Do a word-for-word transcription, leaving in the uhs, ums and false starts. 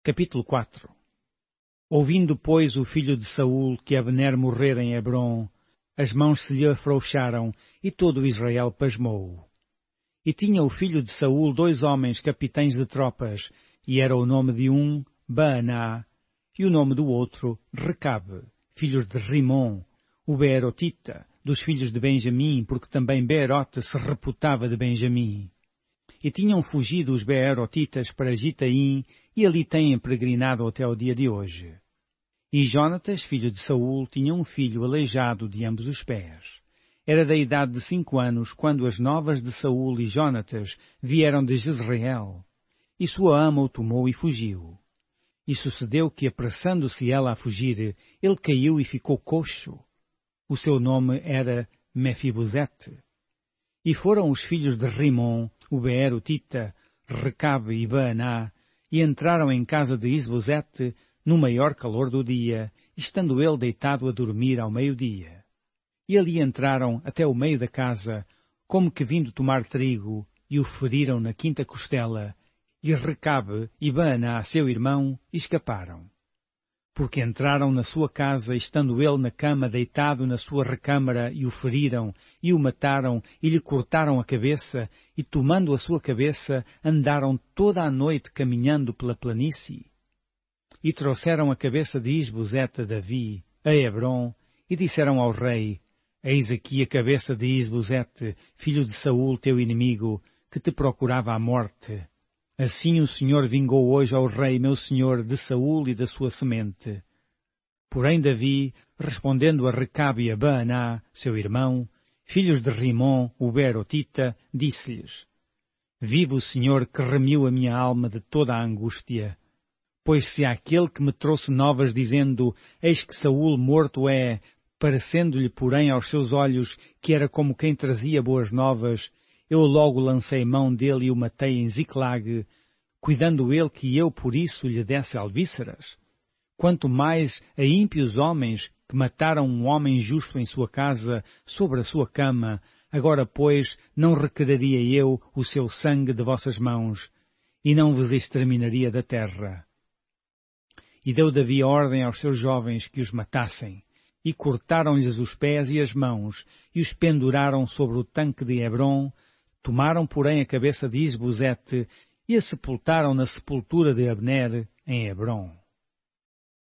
Capítulo quatro. Ouvindo, pois, o filho de Saul que Abner morrera em Hebrom, as mãos se lhe afrouxaram, e todo Israel pasmou. E tinha o filho de Saul dois homens capitães de tropas, e era o nome de um Baaná, e o nome do outro Recabe, filhos de Rimom, o Beerotita, dos filhos de Benjamim, porque também Beerote se reputava de Benjamim. E tinham fugido os Beerotitas para Gitaim, e ali têm peregrinado até o dia de hoje. E Jonatas, filho de Saul, tinha um filho aleijado de ambos os pés. Era da idade de cinco anos, quando as novas de Saul e Jonatas vieram de Jezreel. E sua ama o tomou e fugiu. E sucedeu que, apressando-se ela a fugir, ele caiu e ficou coxo. O seu nome era Mefibosete. E foram os filhos de Rimom, o Beerotita, Recabe e Baaná, e entraram em casa de Isbosete no maior calor do dia, estando ele deitado a dormir ao meio-dia. E ali entraram até o meio da casa, como que vindo tomar trigo, e o feriram na quinta costela, e Recabe e Baaná, seu irmão, escaparam. Porque entraram na sua casa, estando ele na cama deitado na sua recâmara, e o feriram, e o mataram, e lhe cortaram a cabeça, e tomando a sua cabeça, andaram toda a noite caminhando pela planície. E trouxeram a cabeça de Isbosete a Davi, a Hebrom, e disseram ao rei: Eis aqui a cabeça de Isbosete, filho de Saul, teu inimigo, que te procurava a morte. Assim o Senhor vingou hoje ao rei meu senhor de Saul e da sua semente. Porém Davi, respondendo a Recabe e a Baaná, seu irmão, filhos de Rimom, o Beerotita, disse-lhes: Vive o Senhor que remiu a minha alma de toda a angústia. Pois se aquele que me trouxe novas dizendo, eis que Saul morto é, parecendo-lhe porém aos seus olhos que era como quem trazia boas novas, eu logo lancei mão dele e o matei em Ziclague, cuidando ele que eu por isso lhe desse alvíceras. Quanto mais a ímpios homens que mataram um homem justo em sua casa, sobre a sua cama, agora, pois, não requereria eu o seu sangue de vossas mãos, e não vos exterminaria da terra. E deu Davi ordem aos seus jovens que os matassem, e cortaram-lhes os pés e as mãos, e os penduraram sobre o tanque de Hebrom. Tomaram, porém, a cabeça de Isbosete e a sepultaram na sepultura de Abner em Hebrom.